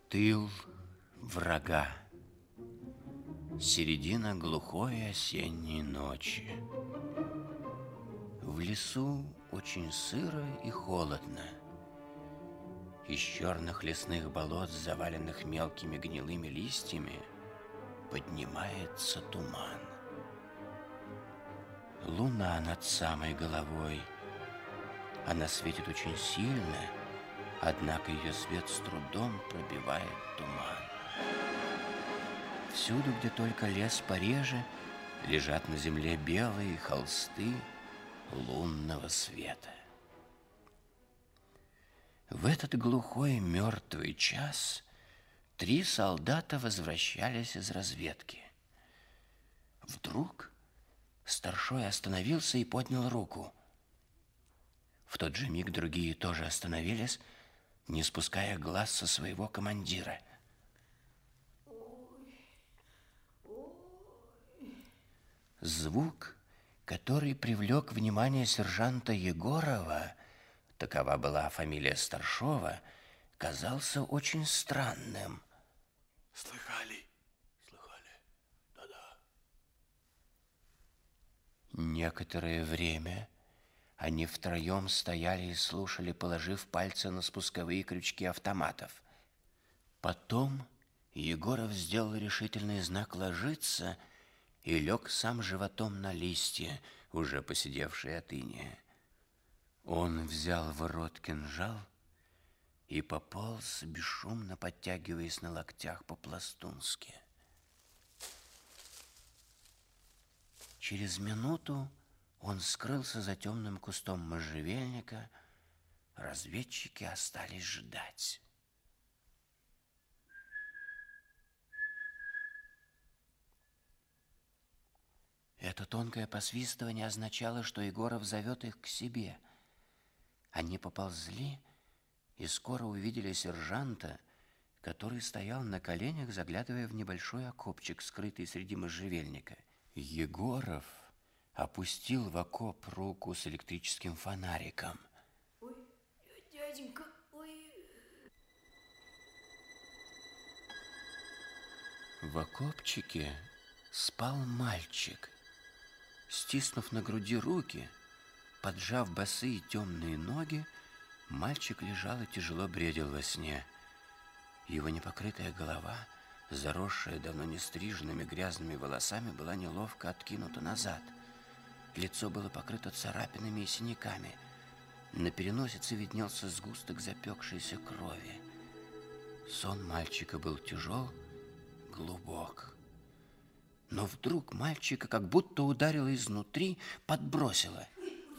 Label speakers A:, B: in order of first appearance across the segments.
A: Тыл врага. Середина глухой осенней ночи. В лесу очень сыро и холодно. Из черных лесных болот, заваленных мелкими гнилыми листьями, поднимается туман. Луна над самой головой. Она светит очень сильно, однако ее свет с трудом пробивает туман. Всюду, где только лес пореже, лежат на земле белые холсты лунного света. В этот глухой мертвый час 3 солдата возвращались из разведки. Вдруг старшой остановился и поднял руку. В тот же миг другие тоже остановились, не спуская глаз со своего командира. Звук, который привлек внимание сержанта Егорова, такова была фамилия старшего, казался очень странным.
B: Слыхали? Слыхали? Да-да.
A: Некоторое время они втроем стояли и слушали, положив пальцы на спусковые крючки автоматов. Потом Егоров сделал решительный знак ложиться и лег сам животом на листья, уже поседевшие от иния. Он взял в рот кинжал и пополз, бесшумно подтягиваясь на локтях по-пластунски. Через минуту он скрылся за темным кустом можжевельника. Разведчики остались ждать. Это тонкое посвистывание означало, что Егоров зовет их к себе. Они поползли и скоро увидели сержанта, который стоял на коленях, заглядывая в небольшой окопчик, скрытый среди можжевельника. Егоров опустил в окоп руку с электрическим фонариком.
C: Ой, дяденька, ой.
A: В окопчике спал мальчик. Стиснув на груди руки, поджав босые темные ноги, мальчик лежал и тяжело бредил во сне. Его непокрытая голова, заросшая давно не стриженными грязными волосами, была неловко откинута назад. Лицо было покрыто царапинами и синяками. На переносице виднелся сгусток запекшейся крови. Сон мальчика был тяжел, глубок. Но вдруг мальчика как будто ударило изнутри, подбросило.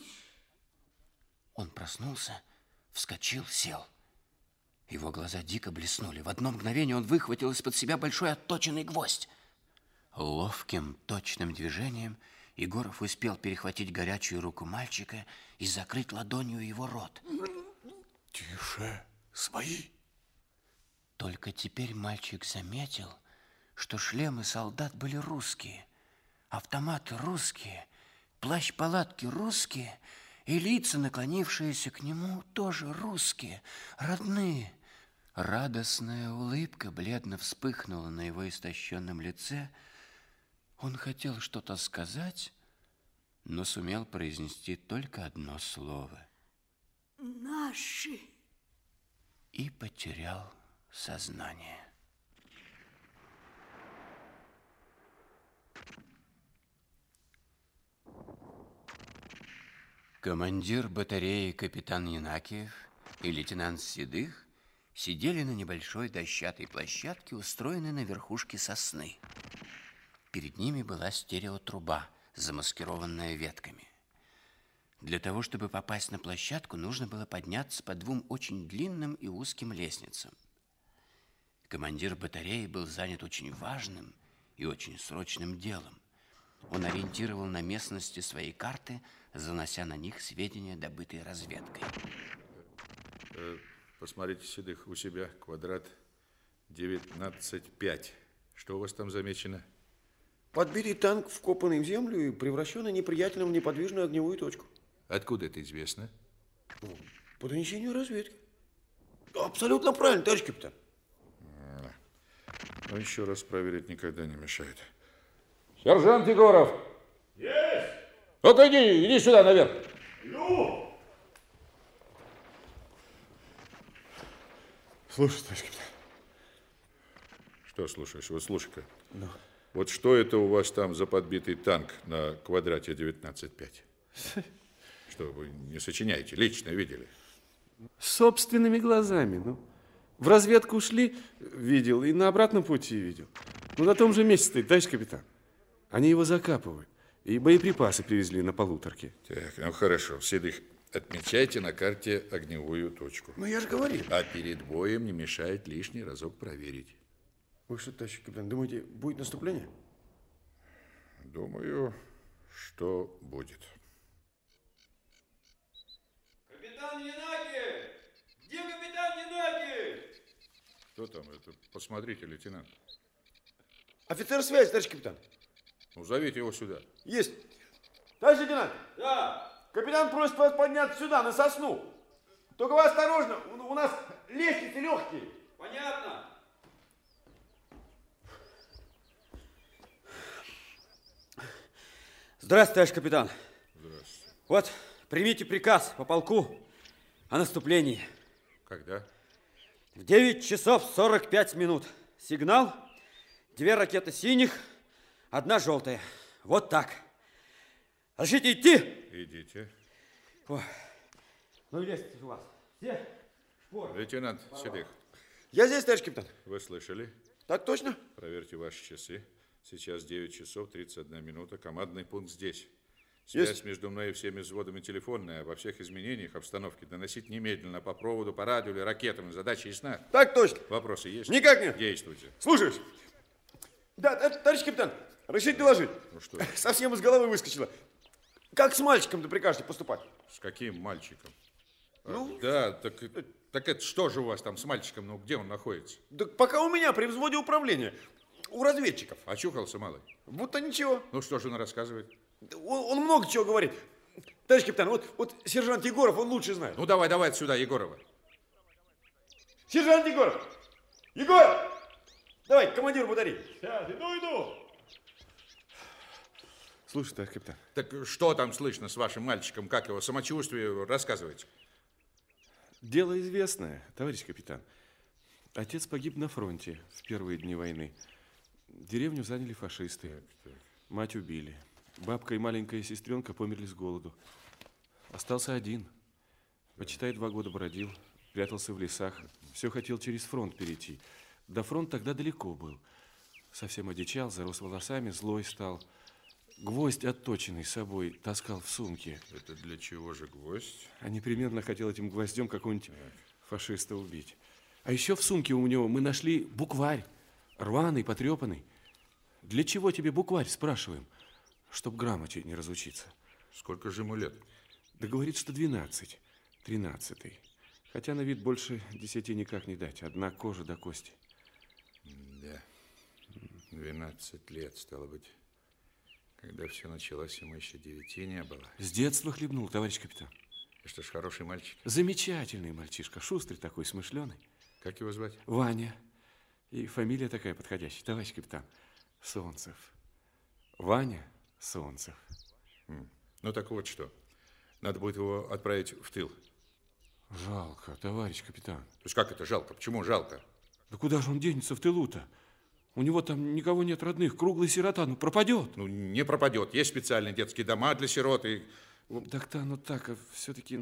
A: Он проснулся, вскочил, сел. Его глаза дико блеснули. В одно мгновение он выхватил из-под себя большой отточенный гвоздь. Ловким, точным движением Егоров успел перехватить горячую руку мальчика и закрыть ладонью его рот.
B: Тише, свои.
A: Только теперь мальчик заметил, что шлемы солдат были русские, автоматы русские, плащ-палатки русские, и лица, наклонившиеся к нему, тоже русские, родные. Радостная улыбка бледно вспыхнула на его истощенном лице. Он хотел что-то сказать, но сумел произнести только одно слово.
C: Наши.
A: И потерял сознание. Командир батареи капитан Янакиев и лейтенант Седых сидели на небольшой дощатой площадке, устроенной на верхушке сосны. Перед ними была стереотруба, замаскированная ветками. Для того, чтобы попасть на площадку, нужно было подняться по 2 очень длинным и узким лестницам. Командир батареи был занят очень важным и очень срочным делом. Он ориентировал на местности свои карты, занося на них сведения, добытые разведкой.
B: Посмотрите, Седых, у себя квадрат 19,5. Что у вас там замечено?
D: Подбитый танк, вкопанный в землю и превращенный неприятелем в неподвижную огневую точку.
B: Откуда это известно?
D: По донесению разведки. Абсолютно правильно, товарищ капитан.
B: Но еще раз проверить никогда не мешает.
E: Сержант Егоров!
F: Есть!
E: Ну-ка иди сюда наверх.
F: Иду!
E: Слушай, товарищ капитан.
B: Что слушаешь? Вот слушай-ка. Вот что это у вас там за подбитый танк на квадрате 19,5? Что, вы не сочиняете? Лично видели?
E: Собственными глазами, ну. В разведку ушли, видел, и на обратном пути видел. Ну, на том же месте стоит, товарищ капитан. Они его закапывают. И боеприпасы привезли на полуторке.
B: Так, ну хорошо. Седых, отмечайте на карте огневую точку.
D: Ну, я же говорил.
B: А перед боем не мешает лишний разок проверить.
D: Вы что, товарищ капитан, думаете, будет наступление?
B: Думаю, что будет.
F: Капитан Янаки! Где капитан Янаки?
B: Кто там это? Посмотрите, лейтенант.
D: Офицер связи, товарищ капитан.
B: Ну, зовите его сюда.
D: Есть. Товарищ лейтенант,
F: Да.
D: капитан просит вас подняться сюда, на сосну. Только вы осторожно, у нас лестницы легкие.
F: Понятно.
G: Здравствуйте, товарищ капитан.
B: Здравствуйте.
G: Вот, примите приказ по полку о наступлении.
B: Когда?
G: В 9 часов 45 минут. Сигнал. 2 ракеты синих, 1 желтая. Вот так. Разрешите идти?
B: Идите.
G: Ой. Ну и лестница у вас. Все? Шпоры.
B: Лейтенант Седых,
D: Я здесь, товарищ капитан.
B: вы слышали?
D: Так точно?
B: Проверьте ваши часы. Сейчас 9 часов 31 минута. Командный пункт здесь. Связь
D: Есть.
B: между мной и всеми взводами телефонная. Обо всех изменениях обстановки доносить немедленно по проводу, по радио или ракетам. Задача ясна?
D: Так точно.
B: Вопросы есть?
D: Никак нет.
B: Действуйте.
D: Слушаюсь. Да, товарищ капитан, разрешите доложить.
B: Ну что,
D: Совсем из головы выскочило. Как с мальчиком-то прикажете поступать?
B: с каким мальчиком?
D: Ну?
B: Да, так это что же у вас там с мальчиком? Ну, где он находится?
D: Так пока у меня при взводе управления, у разведчиков.
B: Очухался малый?
D: Будто ничего.
B: Ну, что же он рассказывает?
D: Он много чего говорит. Товарищ капитан, вот сержант Егоров, он лучше знает.
B: Ну, давай отсюда, Егорова.
D: Сержант Егоров! Егор! Давай, командир батареи.
F: Иду.
E: Слушай, товарищ капитан.
B: Так что там слышно с вашим мальчиком? Как его самочувствие? Рассказывайте.
E: Дело известное, товарищ капитан. Отец погиб на фронте в первые дни войны. Деревню заняли фашисты. Мать убили. Бабка и маленькая сестренка померли с голоду. Остался один. Почитай, 2 года бродил, прятался в лесах. Все хотел через фронт перейти. До фронта тогда далеко был. Совсем одичал, зарос волосами, злой стал. Гвоздь отточенный с собой таскал в сумке.
B: Это для чего же гвоздь?
E: А непременно хотел этим гвоздем какого-нибудь фашиста убить. А еще в сумке у него мы нашли букварь. Рваный, потрепанный. Для чего тебе букварь, спрашиваем? Чтоб грамоте не разучиться.
B: Сколько же ему лет?
E: Да говорит, что 12. 13-й. Хотя на вид больше 10 никак не дать. Одна кожа до кости.
B: Да. 12 лет, стало быть. Когда все началось, ему еще 9 не было.
E: С детства хлебнул, товарищ капитан.
B: И что ж, хороший мальчик.
E: Замечательный мальчишка. Шустрый такой, смышленый.
B: Как его звать?
E: Ваня. И фамилия такая подходящая. Товарищ капитан. Солнцев. Ваня Солнцев.
B: Ну так вот что. Надо будет его отправить в тыл.
E: Жалко, товарищ капитан.
B: То есть как это жалко? Почему жалко?
E: Да куда же он денется в тылу-то? У него там никого нет родных, круглый сирота, ну пропадет.
B: Ну, не пропадет. Есть специальные детские дома для сирот. И...
E: Так-то оно так, а все-таки...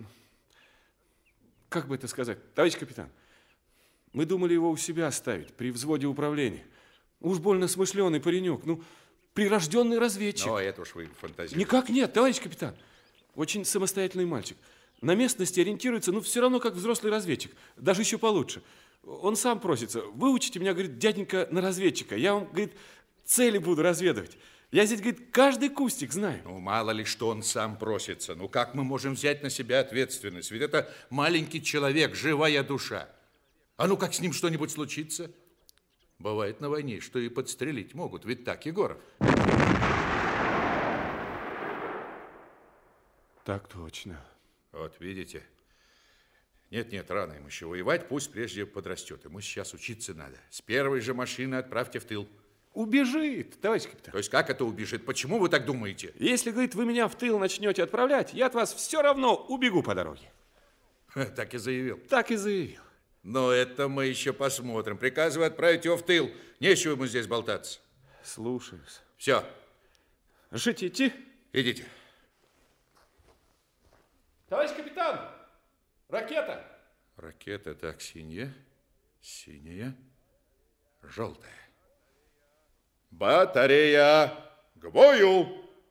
E: Как бы это сказать? Товарищ капитан, мы думали его у себя оставить, при взводе управления. Уж больно смышленый паренек, ну, прирожденный разведчик.
B: Но это уж вы фантазируете.
E: Никак нет, товарищ капитан. Очень самостоятельный мальчик. На местности ориентируется, ну, все равно, как взрослый разведчик. Даже еще получше. Он сам просится. Выучите меня, говорит, дяденька, на разведчика. Я вам, говорит, цели буду разведывать. Я здесь, говорит, каждый кустик знаю.
B: Ну, мало ли, что он сам просится. Ну, как мы можем взять на себя ответственность? Ведь это маленький человек, живая душа. А ну, как с ним что-нибудь случится? Бывает на войне, что и подстрелить могут. Ведь так, Егоров?
E: Так точно.
B: Вот видите, Нет, рано ему еще воевать, пусть прежде подрастет. Ему сейчас учиться надо. С первой же машины отправьте в тыл.
E: Убежит, товарищ капитан.
B: То есть как это убежит? Почему вы так думаете?
E: Если, говорит, вы меня в тыл начнете отправлять, я от вас все равно убегу по дороге.
B: Так и заявил.
E: Так и заявил.
B: Но это мы еще посмотрим. Приказываю отправить его в тыл. Нечего ему здесь болтаться.
E: Слушаюсь.
B: Все,
E: Решите идти?
B: идите.
E: Товарищ капитан, ракета.
B: Ракета так синяя, желтая. Батарея к бою!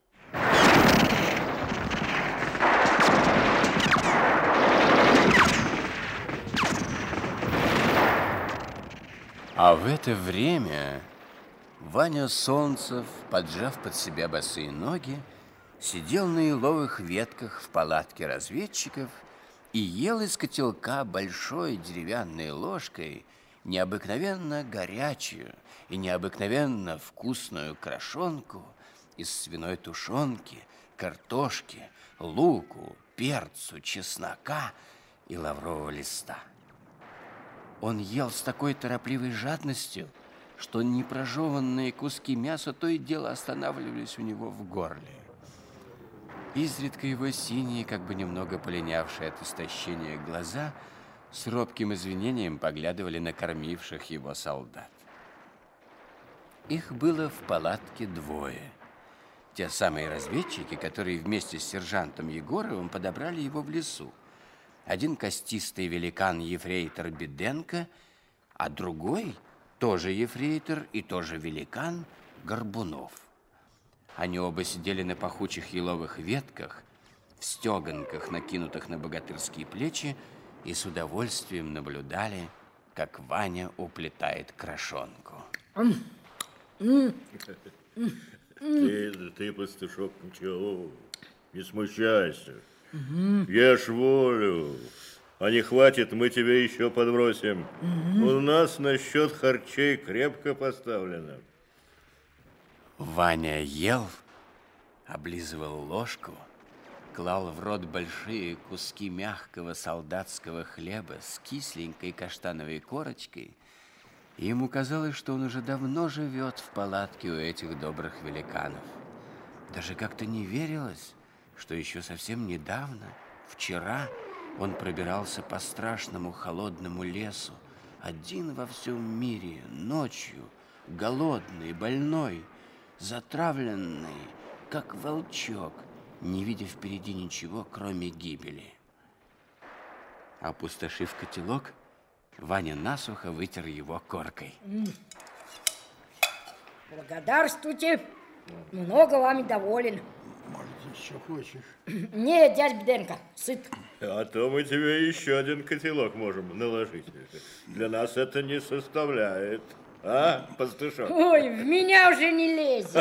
A: А в это время Ваня Солнцев, поджав под себя босые ноги, сидел на еловых ветках в палатке разведчиков и ел из котелка большой деревянной ложкой необыкновенно горячую и необыкновенно вкусную крошонку из свиной тушенки, картошки, луку, перцу, чеснока и лаврового листа. Он ел с такой торопливой жадностью, что непрожеванные куски мяса то и дело останавливались у него в горле. Изредка его синие, как бы немного полинявшие от истощения глаза, с робким извинением поглядывали на кормивших его солдат. Их было в палатке двое. Те самые разведчики, которые вместе с сержантом Егоровым подобрали его в лесу. Один костистый великан-ефрейтор Беденко, а другой, тоже ефрейтор и тоже великан, Горбунов. Они оба сидели на пахучих еловых ветках, в стеганках, накинутых на богатырские плечи, и с удовольствием наблюдали, как Ваня уплетает крошонку.
H: Ты, пастушок, ничего, не смущайся. Ешь волю. А не хватит, мы тебе еще подбросим. У нас насчет харчей крепко поставлено.
A: Ваня ел, облизывал ложку, клал в рот большие куски мягкого солдатского хлеба с кисленькой каштановой корочкой, и ему казалось, что он уже давно живет в палатке у этих добрых великанов. Даже как-то не верилось, что еще совсем недавно, вчера, он пробирался по страшному холодному лесу, один во всем мире, ночью, голодный, больной, затравленный, как волчок, не видя впереди ничего, кроме гибели. Опустошив котелок, Ваня насухо вытер его коркой.
C: Благодарствуйте. Много вами доволен.
I: Может, еще хочешь?
C: Нет, дядь Беденко, сыт.
H: А то мы тебе еще один котелок можем наложить. Для нас это не составляет. А, пастушок?
C: Ой, в меня уже не лезет.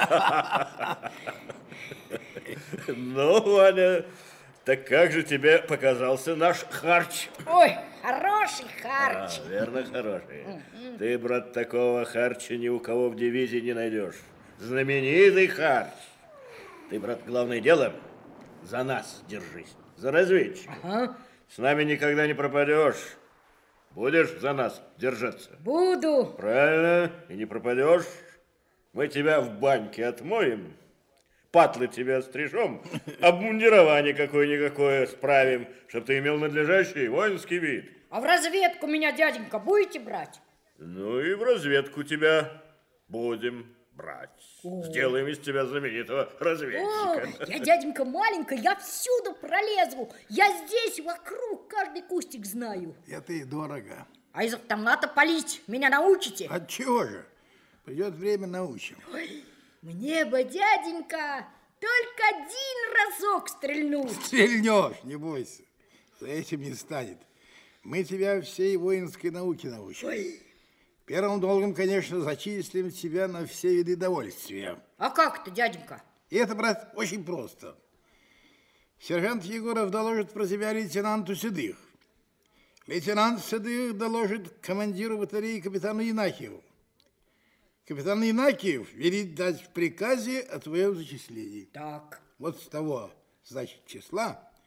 H: Ну, Ваня, так как же тебе показался наш харч?
C: Ой, хороший харч.
H: Верно, хороший. Ты, брат, такого харча ни у кого в дивизии не найдешь. Знаменитый харч. Ты, брат, главное дело, за нас держись, за разведчиков.
C: Ага.
H: С нами никогда не пропадешь. Будешь за нас держаться?
C: Буду.
H: Правильно, и не пропадешь. Мы тебя в баньке отмоем, патлы тебе отстрижем, обмундирование какое-никакое справим, чтобы ты имел надлежащий воинский вид.
C: А в разведку меня, дяденька, будете брать?
H: Ну и в разведку тебя будем брать. Сделаем из тебя знаменитого разведчика.
C: О, я, дяденька, маленькая, я всюду пролезу. Я здесь вокруг каждый кустик знаю.
I: Это и дорого.
C: А из автомата палить меня научите?
I: Отчего же? Придет время, научим.
C: Ой, мне бы, дяденька, только один разок стрельнуть.
I: Стрельнешь, не бойся. За этим не станет. Мы тебя всей воинской науке научим.
C: Ой.
I: Первым долгом, конечно, зачислим тебя на все виды довольствия.
C: А как это, дяденька?
I: И это, брат, очень просто. Сержант Егоров доложит про тебя лейтенанту Седых. Лейтенант Седых доложит командиру батареи капитану Янакиеву. Капитан Янакиев велит дать в приказе о твоем зачислении.
C: Так.
I: Вот с того, значит, числа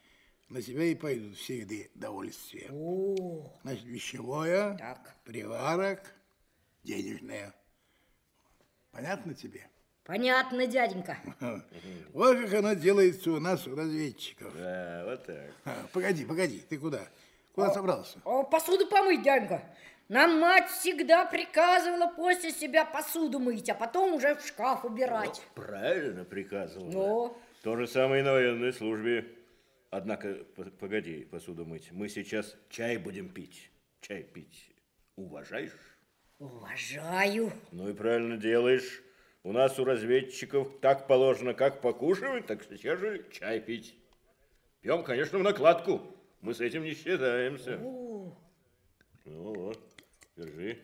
I: на тебя и пойдут все виды довольствия.
C: О,
I: Значит, вещевое,
C: так.
I: приварок, денежное. Понятно тебе?
C: Понятно, дяденька.
I: Вот как оно делается у нас, у разведчиков.
H: Да, вот так.
I: Погоди, ты куда? Куда собрался?
C: Посуду помыть, дяденька. Нам мать всегда приказывала после себя посуду мыть, а потом уже в шкаф убирать.
H: Правильно приказывал.
C: Но.
H: То же самое и на военной службе. Однако, погоди посуду мыть. Мы сейчас чай будем пить. Чай пить уважаешь?
C: Уважаю.
H: Ну и правильно делаешь. У нас у разведчиков так положено, как покушивать, так сейчас же чай пить. Пьем, конечно, в накладку. Мы с этим не считаемся. Ну вот, держи.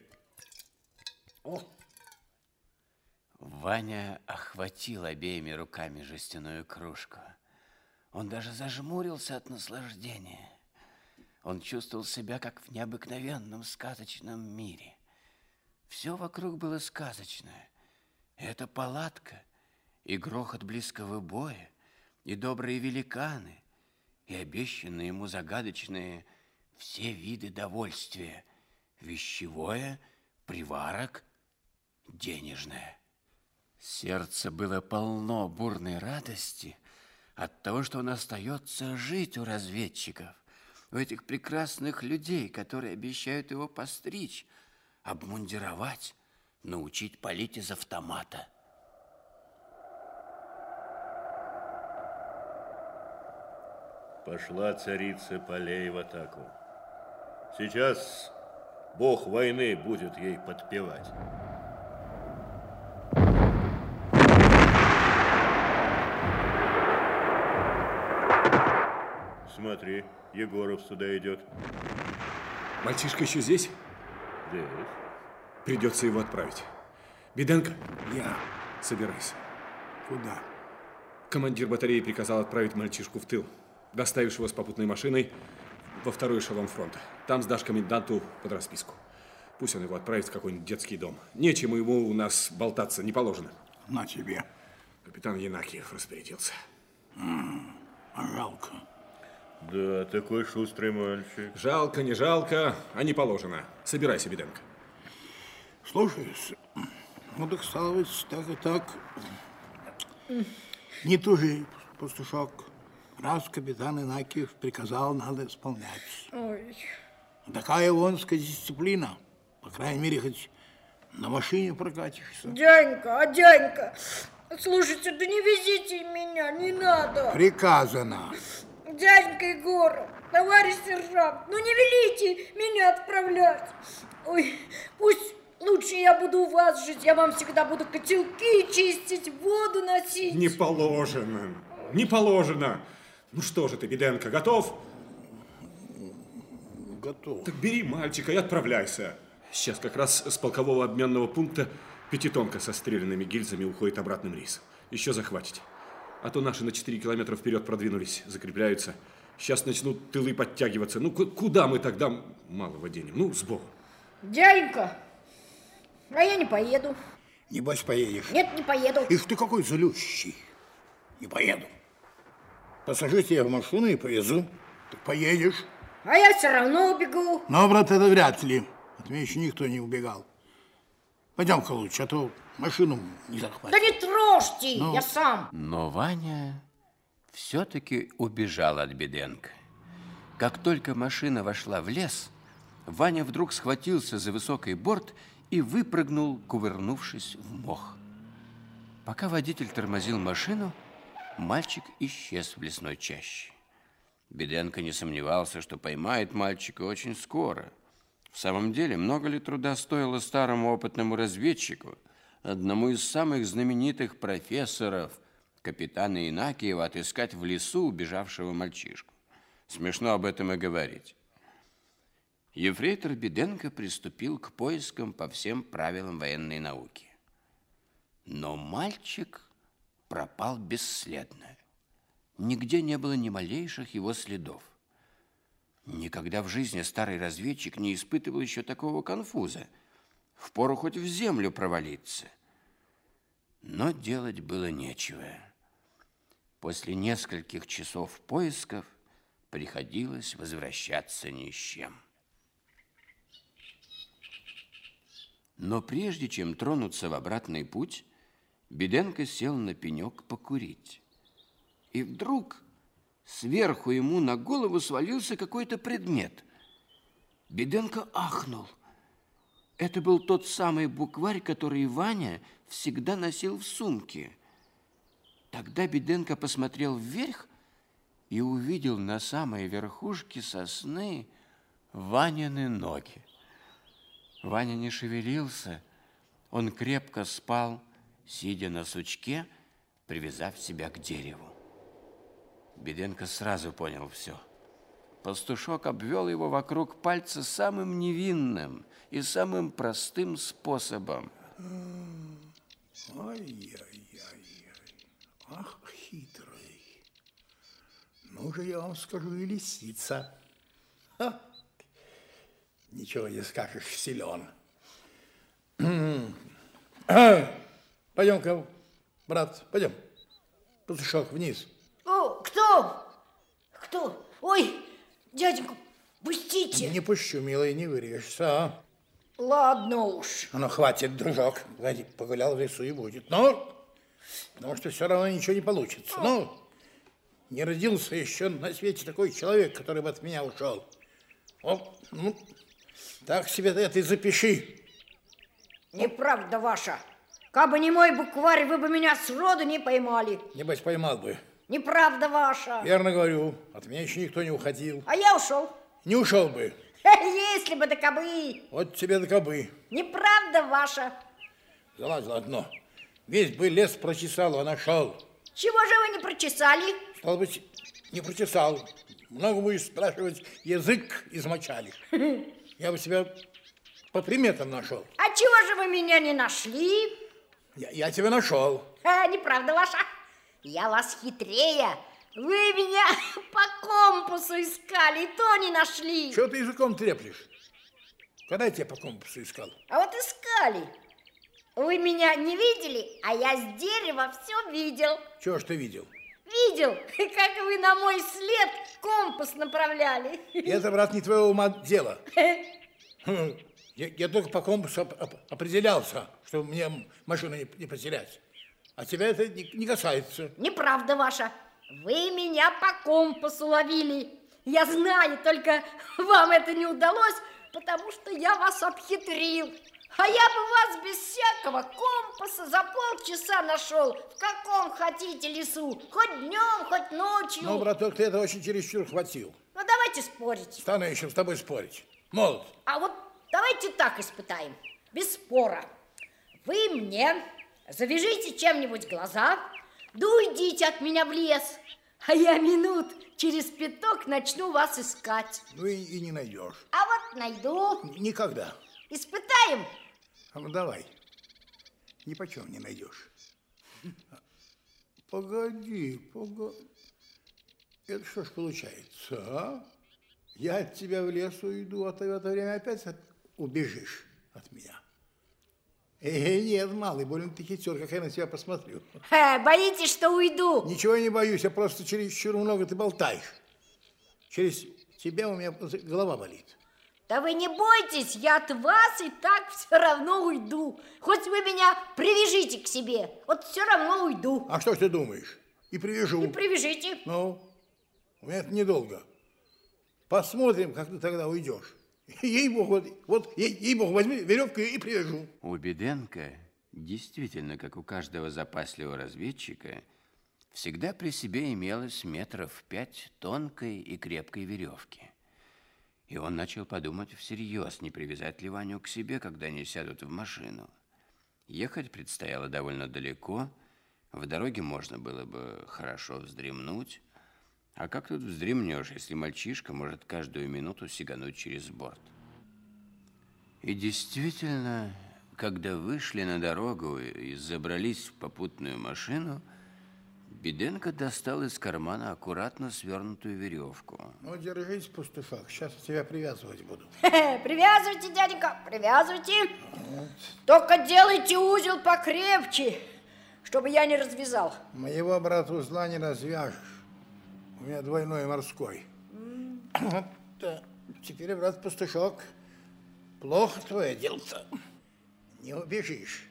A: Ваня охватил обеими руками жестяную кружку. Он даже зажмурился от наслаждения. Он чувствовал себя, как в необыкновенном сказочном мире. Все вокруг было сказочное. Это палатка, и грохот близкого боя, и добрые великаны, и обещанные ему загадочные все виды довольствия. Вещевое, приварок, денежное. Сердце было полно бурной радости от того, что он остается жить у разведчиков, у этих прекрасных людей, которые обещают его постричь, обмундировать, научить палить из автомата.
H: Пошла царица полей в атаку. Сейчас бог войны будет ей подпевать. Смотри, Егоров сюда идет.
E: Мальчишка еще здесь?
H: Здесь.
E: Придется его отправить. Беденко,
I: Я.
E: собирайся.
I: Куда?
E: Командир батареи приказал отправить мальчишку в тыл. Доставишь его с попутной машиной во второй эшелон фронта. Там сдашь коменданту под расписку. Пусть он его отправит в какой-нибудь детский дом. Нечему ему у нас болтаться, не положено.
I: На тебе.
E: Капитан Янакиев распорядился.
I: А жалко.
H: Да, такой шустрый мальчик.
E: Жалко, не жалко, а не положено. Собирайся, Беденко.
I: Слушаюсь. Ну так стало быть, так и так. Не тужи, пастушок. Раз капитан Янакиев приказал, надо исполнять.
C: Ой.
I: Такая воинская дисциплина. По крайней мере, хоть на машине прокатишься.
C: Дяденька, слушайте, да не везите меня, не надо.
I: Приказано.
C: Дяденька Егоров, товарищ сержант, ну не велите меня отправлять. Ой, пусть лучше я буду у вас жить, я вам всегда буду котелки чистить, воду носить.
E: Не положено, не положено. Ну что же ты, Беденко, готов?
I: Готов.
E: Так бери мальчика и отправляйся. Сейчас как раз с полкового обменного пункта пятитонка со стрелянными гильзами уходит обратным рейсом. Еще захватите. А то наши на 4 километра вперед продвинулись, закрепляются. Сейчас начнут тылы подтягиваться. Ну, куда мы тогда малого денем? Ну, с Богом.
C: Дяденька, а я не поеду.
I: Небось, поедешь.
C: Нет, не поеду.
I: Ишь ты какой злющий. Не поеду. Посажу тебя в машину и повезу. Ты поедешь.
C: А я все равно убегу.
I: Но, брат, это вряд ли. От меня еще никто не убегал. Пойдем-ка лучше, а то машину не захватит.
C: Да не трожьте,
I: Ну.
C: я сам.
A: Но Ваня все-таки убежал от Беденко. Как только машина вошла в лес, Ваня вдруг схватился за высокий борт и выпрыгнул, кувырнувшись в мох. Пока водитель тормозил машину, мальчик исчез в лесной чаще. Беденко не сомневался, что поймает мальчика очень скоро. В самом деле, много ли труда стоило старому опытному разведчику, одному из самых знаменитых профессоров, капитана Янакиева, отыскать в лесу убежавшего мальчишку? Смешно об этом и говорить. Ефрейтор Беденко приступил к поискам по всем правилам военной науки. Но мальчик пропал бесследно. Нигде не было ни малейших его следов. Никогда в жизни старый разведчик не испытывал еще такого конфуза. Впору хоть в землю провалиться. Но делать было нечего. После нескольких часов поисков приходилось возвращаться ни с чем. Но прежде чем тронуться в обратный путь, Биденко сел на пенек покурить. И вдруг сверху ему на голову свалился какой-то предмет. Биденко ахнул. Это был тот самый букварь, который Ваня всегда носил в сумке. Тогда Биденко посмотрел вверх и увидел на самой верхушке сосны Ванины ноги. Ваня не шевелился, он крепко спал, сидя на сучке, привязав себя к дереву. Биденко сразу понял все. Пастушок обвел его вокруг пальца самым невинным и самым простым способом.
I: Ай-яй-яй, ах, хитрый. Ну же, я вам скажу, и лисица. Ха. Ничего не скажешь, силен. Пойдем-ка, брат, пойдем. Пастушок, вниз.
C: О, кто? Кто? Ой, дяденька, пустите.
I: Не пущу, милый, не вырежешься, а?
C: Ладно уж.
I: Ну, хватит, дружок. Погоди, погулял в лесу и будет. Ну, потому что все равно ничего не получится. Ну, не родился еще на свете такой человек, который бы от меня ушел. О, ну, так себе это и запиши.
C: Неправда ваша. Кабы не мой букварь, вы бы меня сроду не поймали.
I: Небось, поймал бы.
C: Неправда ваша.
I: Верно говорю. От меня еще никто не уходил.
C: А я ушел.
I: Не ушел бы.
C: Если бы да кабы.
I: Вот тебе да кабы.
C: Неправда ваша.
I: Залазил одно. Весь бы лес прочесал, а нашел.
C: Чего же вы не прочесали?
I: Стало быть, не прочесал. Много будешь спрашивать, язык измочали. Я бы себя по приметам нашел.
C: А чего же вы меня не нашли?
I: Я тебя нашел.
C: Неправда ваша. Я вас хитрее. Вы меня по компасу искали, и то не нашли.
I: Чего ты языком треплешь? Когда я тебя по компасу искал?
C: А вот искали. Вы меня не видели, а я с дерева все видел.
I: Чего ж ты видел?
C: Видел, как вы на мой след компас направляли.
I: Это, брат, не твоего ума дело. Я только по компасу определялся, чтобы мне машину не потерять. А тебя это не касается.
C: Неправда ваша. Вы меня по компасу ловили. Я знаю, только вам это не удалось, потому что я вас обхитрил. А я бы вас без всякого компаса за полчаса нашел, в каком хотите лесу, хоть днем, хоть ночью.
I: Ну, браток, ты это очень чересчур хватил.
C: Ну, давайте спорить.
I: Стану еще с тобой спорить. Молод.
C: А вот давайте так испытаем, без спора. Вы мне завяжите чем-нибудь глаза, да уйдите от меня в лес, а я минут через 5 начну вас искать.
I: Ну и не найдешь.
C: А вот найду.
I: Никогда.
C: Испытаем?
I: А ну давай. Ни почем не найдешь. Погоди. Это что ж получается, а? Я от тебя в лес уйду, а ты в это время опять убежишь от меня. Нет, малый, больно ты хитер, как я на тебя посмотрю.
C: Боитесь, что уйду?
I: Ничего я не боюсь, я просто чересчур много ты болтаешь. Через тебя у меня голова болит.
C: Да вы не бойтесь, я от вас и так все равно уйду. Хоть вы меня привяжите к себе, вот все равно уйду.
I: А что ж ты думаешь? И привяжу.
C: И привяжите.
I: Ну, у меня это недолго. Посмотрим, как ты тогда уйдешь. Ей-богу, вот ей-богу, возьми веревку и привяжу.
A: У Биденко, действительно, как у каждого запасливого разведчика, всегда при себе имелось 5 метров тонкой и крепкой веревки. И он начал подумать всерьез, не привязать ли Ваню к себе, когда они сядут в машину. Ехать предстояло довольно далеко, в дороге можно было бы хорошо вздремнуть. А как тут вздремнешь, если мальчишка может каждую минуту сигануть через борт? И действительно, когда вышли на дорогу и забрались в попутную машину, Биденко достал из кармана аккуратно свернутую веревку.
I: Ну, держись, пастушок, сейчас тебя привязывать буду.
C: Привязывайте, дяденька, привязывайте. Вот. Только делайте узел покрепче, чтобы я не развязал.
I: Моего, брат, узла не развяжешь. У меня двойной морской. Вот, теперь, брат Пастушок, плохо твое дело-то. Не убежишь.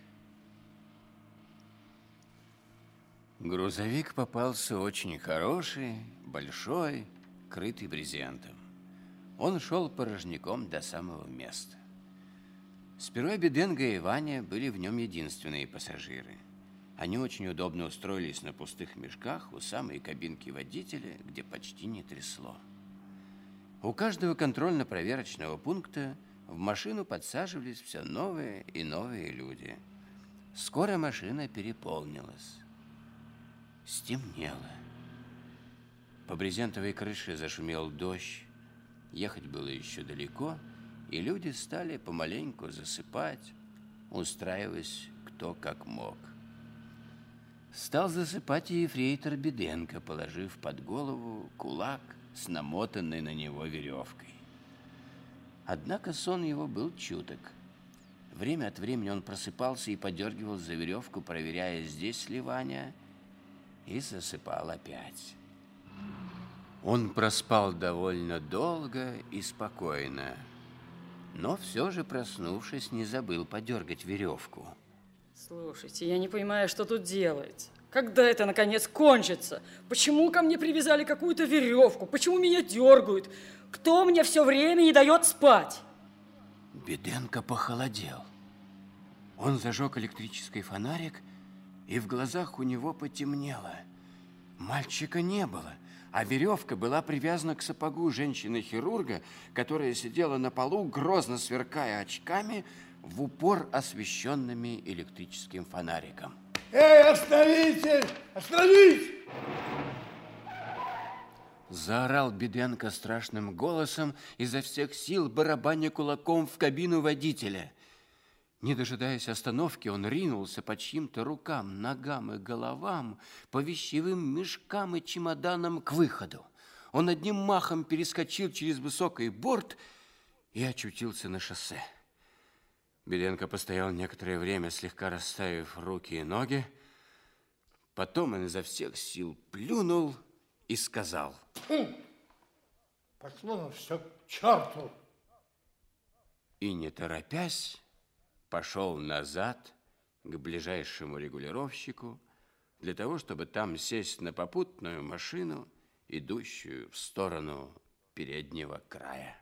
A: Грузовик попался очень хороший, большой, крытый брезентом. Он шел порожняком до самого места. Сперва Беденко и Ваня были в нем единственные пассажиры. Они очень удобно устроились на пустых мешках у самой кабинки водителя, где почти не трясло. У каждого контрольно-проверочного пункта в машину подсаживались все новые и новые люди. Скоро машина переполнилась. Стемнело. По брезентовой крыше зашумел дождь. Ехать было еще далеко, и люди стали помаленьку засыпать, устраиваясь кто как мог. Стал засыпать и ефрейтор Беденко, положив под голову кулак с намотанной на него веревкой. Однако сон его был чуток. Время от времени он просыпался и подергивал за веревку, проверяя, здесь ли Ваня, и засыпал опять. Он проспал довольно долго и спокойно, но все же, проснувшись, не забыл подергать веревку.
J: Слушайте, я не понимаю, что тут делать. Когда это, наконец, кончится? Почему ко мне привязали какую-то веревку? Почему меня дергают? Кто мне все время не дает спать?
A: Беденко похолодел. Он зажег электрический фонарик, и в глазах у него потемнело. Мальчика не было, а веревка была привязана к сапогу женщины-хирурга, которая сидела на полу, грозно сверкая очками, в упор освещенными электрическим фонариком.
I: Эй, остановите! Остановись!
A: Заорал Беденко страшным голосом, изо всех сил барабаня кулаком в кабину водителя. Не дожидаясь остановки, он ринулся по чьим-то рукам, ногам и головам, по вещевым мешкам и чемоданам к выходу. Он одним махом перескочил через высокий борт и очутился на шоссе. Беденко постоял некоторое время, слегка расставив руки и ноги. Потом он изо всех сил плюнул и сказал:
I: Пошло на все к черту.
A: И, не торопясь, пошел назад к ближайшему регулировщику для того, чтобы там сесть на попутную машину, идущую в сторону переднего края.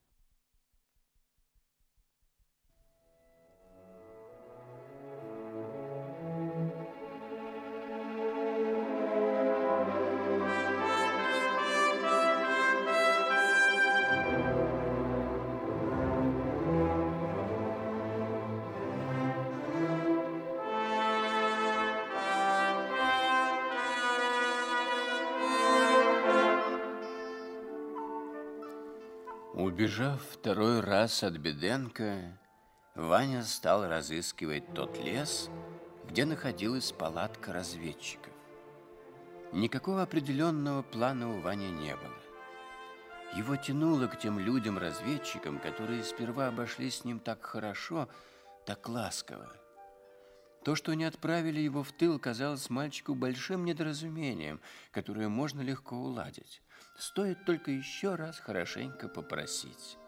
A: Убежав второй раз от Беденко, Ваня стал разыскивать тот лес, где находилась палатка разведчиков. Никакого определенного плана у Вани не было. Его тянуло к тем людям-разведчикам, которые сперва обошлись с ним так хорошо, так ласково. То, что они отправили его в тыл, казалось мальчику большим недоразумением, которое можно легко уладить. Стоит только еще раз хорошенько попросить.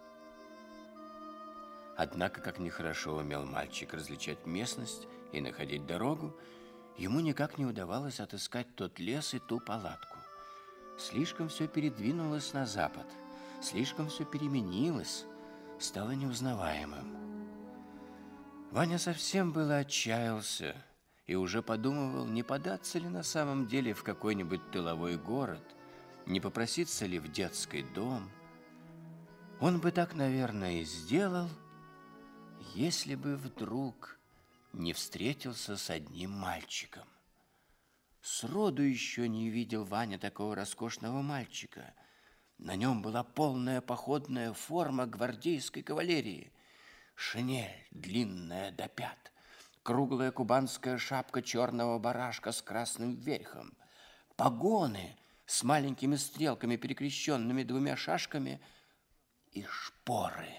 A: Однако, как нехорошо умел мальчик различать местность и находить дорогу, ему никак не удавалось отыскать тот лес и ту палатку. Слишком все передвинулось на запад, слишком все переменилось, стало неузнаваемым. Ваня совсем было отчаялся и уже подумывал, не податься ли на самом деле в какой-нибудь тыловой город, не попроситься ли в детский дом. Он бы так, наверное, и сделал, если бы вдруг не встретился с одним мальчиком. Сроду еще не видел Ваня такого роскошного мальчика. На нем была полная походная форма гвардейской кавалерии. Шинель, длинная до пят, круглая кубанская шапка черного барашка с красным верхом, погоны с маленькими стрелками, перекрещенными двумя шашками, и шпоры.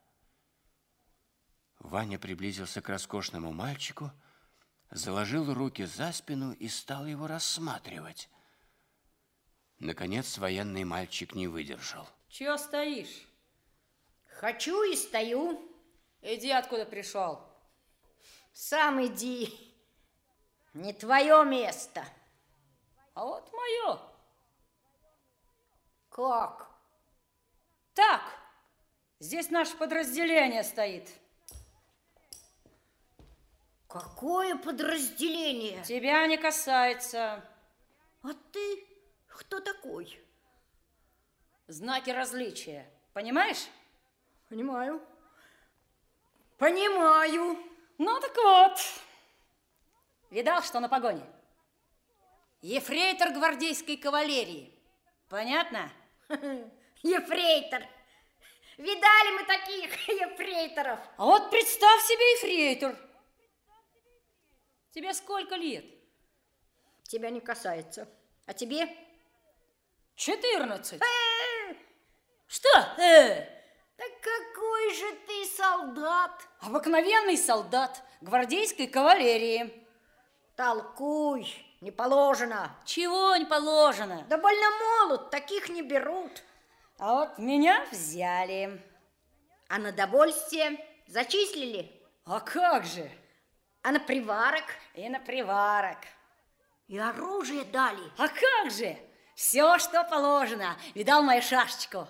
A: Ваня приблизился к роскошному мальчику, заложил руки за спину и стал его рассматривать. Наконец военный мальчик не выдержал.
J: Чего стоишь?
C: Хочу и стою.
J: Иди, откуда пришел.
C: Сам иди. Не твое место.
J: А вот мое.
C: Как?
J: Так, здесь наше подразделение стоит.
C: Какое подразделение?
J: Тебя не касается.
C: А ты кто такой?
J: Знаки различия. Понимаешь?
C: Понимаю. Понимаю.
J: Ну так вот. Видал, что на погоне? Ефрейтор гвардейской кавалерии. Понятно?
C: Ефрейтор. Видали мы таких ефрейторов.
J: А вот представь себе ефрейтор. Тебе сколько лет?
C: Тебя не касается. А тебе?
J: 14. Что?
C: Так какой же ты солдат?
J: Обыкновенный солдат гвардейской кавалерии.
C: Толкуй, не положено.
J: Чего не положено?
C: Да больно молод, таких не берут.
J: А вот меня взяли.
C: А на довольствие зачислили?
J: А как же?
C: А на приварок?
J: И на приварок.
C: И оружие дали?
J: А как же? Все, что положено. Видал мою шашечку?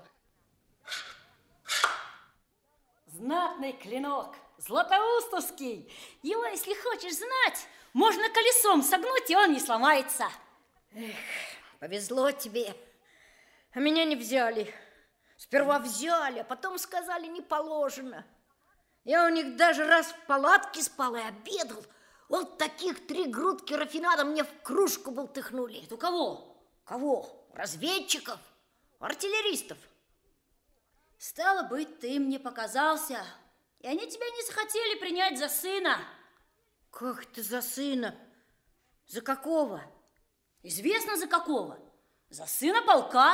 J: Знатный клинок, златоустовский. Его, если хочешь знать, можно колесом согнуть, и он не сломается.
C: Эх, повезло тебе. А меня не взяли. Сперва взяли, а потом сказали, не положено. Я у них даже раз в палатке спал и обедал. Вот таких 3 грудки рафинада мне в кружку болтыхнули.
J: Это у кого?
C: Кого? Разведчиков, артиллеристов.
J: Стало быть, ты мне показался, и они тебя не захотели принять за сына.
C: Как ты за сына? За какого?
J: Известно, за какого. За сына полка.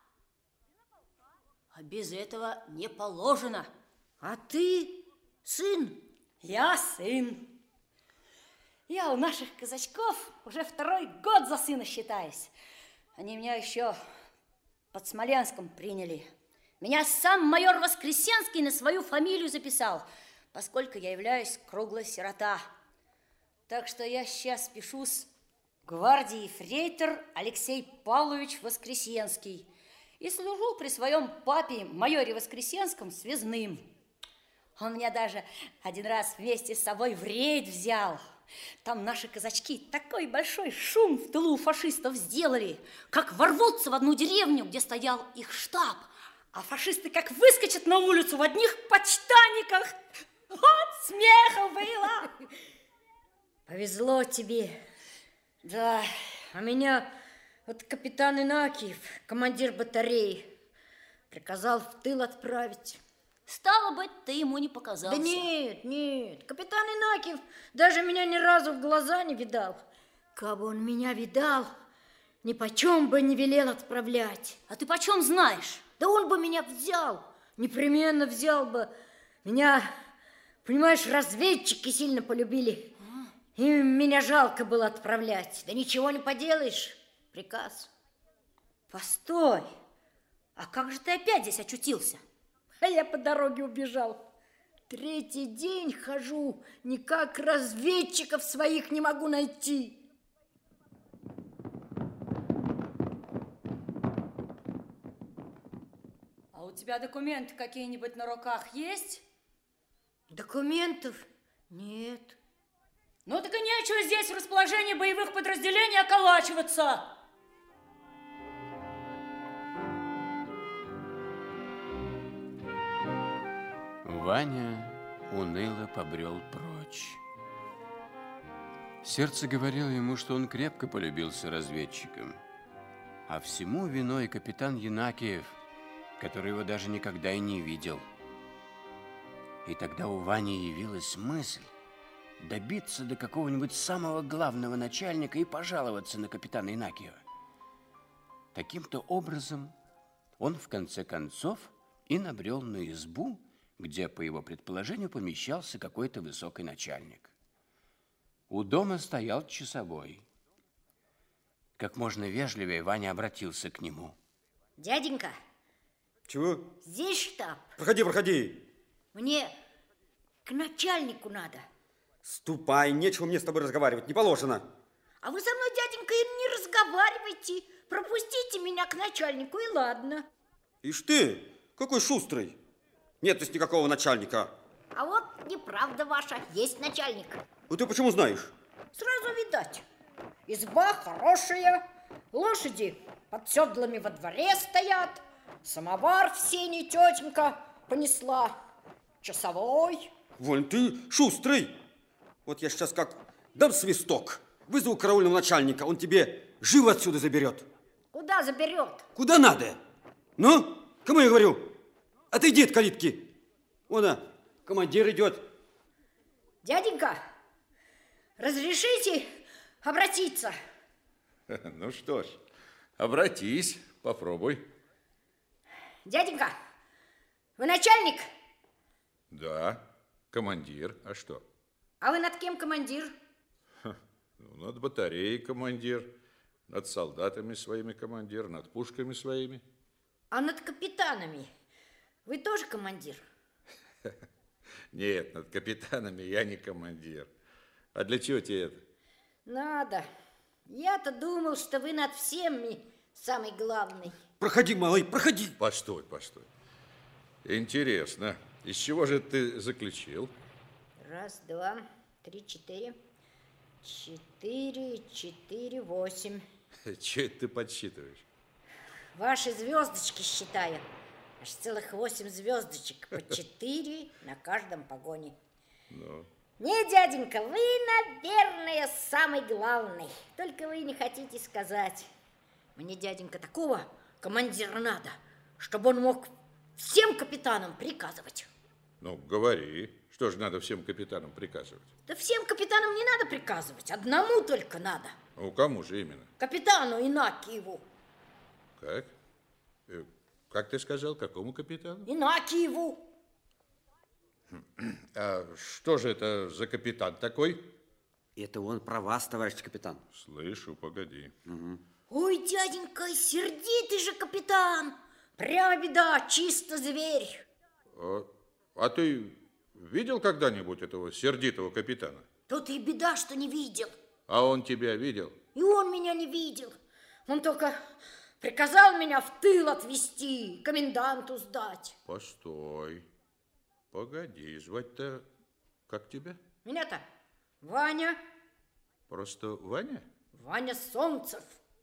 J: А без этого не положено.
C: А ты сын?
J: Я сын. Я у наших казачков уже 2-й год за сына считаюсь. Они меня еще под Смоленском приняли. Меня сам майор Воскресенский на свою фамилию записал, поскольку я являюсь круглая сирота. Так что я сейчас пишусь гвардии ефрейтор Алексей Павлович Воскресенский и служу при своем папе, майоре Воскресенском, связным. Он меня даже один раз вместе с собой в рейд взял. Там наши казачки такой большой шум в тылу фашистов сделали, как ворвутся в одну деревню, где стоял их штаб, а фашисты как выскочат на улицу в одних подштанниках. Вот смеха было.
C: Повезло тебе.
J: Да.
C: А меня вот капитан Инакиев, командир батареи, приказал в тыл отправить.
J: Стало быть, ты ему не показался.
C: Да нет, капитан Инакиев даже меня ни разу в глаза не видал. Кабы он меня видал, ни почем бы не велел отправлять.
J: А ты почем знаешь?
C: Да он бы меня взял, непременно взял бы. Меня, понимаешь, разведчики сильно полюбили. Им меня жалко было отправлять. Да ничего не поделаешь, приказ.
J: Постой, а как же ты опять здесь очутился?
C: А я по дороге убежал. 3-й день хожу, никак разведчиков своих не могу найти.
J: А у тебя документы какие-нибудь на руках есть?
C: Документов нет.
J: Ну так и нечего здесь в расположении боевых подразделений околачиваться.
A: Ваня уныло побрел прочь. Сердце говорило ему, что он крепко полюбился разведчикам, а всему виной капитан Янакиев, который его даже никогда и не видел. И тогда у Вани явилась мысль добиться до какого-нибудь самого главного начальника и пожаловаться на капитана Янакиева. Таким-то образом он в конце концов и набрел на избу, где, по его предположению, помещался какой-то высокий начальник. У дома стоял часовой. Как можно вежливее Ваня обратился к нему.
C: Дяденька,
G: Чего?
C: Здесь штаб.
G: Проходи, проходи.
C: Мне к начальнику надо.
G: Ступай, нечего мне с тобой разговаривать, не положено.
C: А вы со мной, дяденька, и не разговаривайте. Пропустите меня к начальнику, и ладно.
G: Ишь ты, какой шустрый. Нет здесь никакого начальника.
C: А вот неправда ваша, есть начальник.
G: Ну ты почему знаешь?
C: Сразу видать. Изба хорошая, лошади под седлами во дворе стоят, самовар в сене тетенька понесла, часовой.
G: Вон ты шустрый. Вот я сейчас как дам свисток, вызову караульного начальника, он тебе живо отсюда заберет.
C: Куда заберет?
G: Куда надо? Ну, кому я говорю? Отойди от калитки. Вон, командир идет.
C: Дяденька, разрешите обратиться?
B: Ну что ж, обратись, попробуй.
C: Дяденька, вы начальник?
B: Да, командир. А что?
C: А вы над кем командир?
B: Ну, над батареей командир, над солдатами своими командир, над пушками своими.
C: А над капитанами вы тоже командир?
B: Нет, над капитанами я не командир. А для чего тебе это?
C: Надо. Я-то думал, что вы над всеми самый главный.
G: Проходи, малый, проходи.
B: Постой, постой. Интересно, из чего же ты заключил?
C: 1, 2, 3, 4. 4, 4, 8.
B: Че это ты подсчитываешь?
C: Ваши звездочки считаю. Аж целых 8 звездочек, по 4 на каждом погоне.
B: Ну.
C: Не, дяденька, вы, наверное, самый главный. Только вы не хотите сказать. Мне, дяденька, такого командира надо, чтобы он мог всем капитанам приказывать.
B: Ну, говори. Что же надо всем капитанам приказывать?
C: Да всем капитанам не надо приказывать, одному только надо.
B: Ну, кому же именно?
C: Капитану Инакиеву.
B: Как? Как ты сказал, какому капитану?
C: Инакиеву.
B: А что же это за капитан такой?
G: Это он про вас, товарищ капитан.
B: Слышу, погоди.
G: Угу.
C: Ой, дяденька, сердитый же капитан. Прямо беда, чисто зверь.
B: А ты видел когда-нибудь этого сердитого капитана?
C: Тут и беда, что не видел.
B: А он тебя видел?
C: И он меня не видел. Он только приказал меня в тыл отвезти, коменданту сдать.
B: Постой. Погоди, звать-то как тебя?
C: Меня-то Ваня.
B: Просто Ваня?
C: Ваня Солнцев.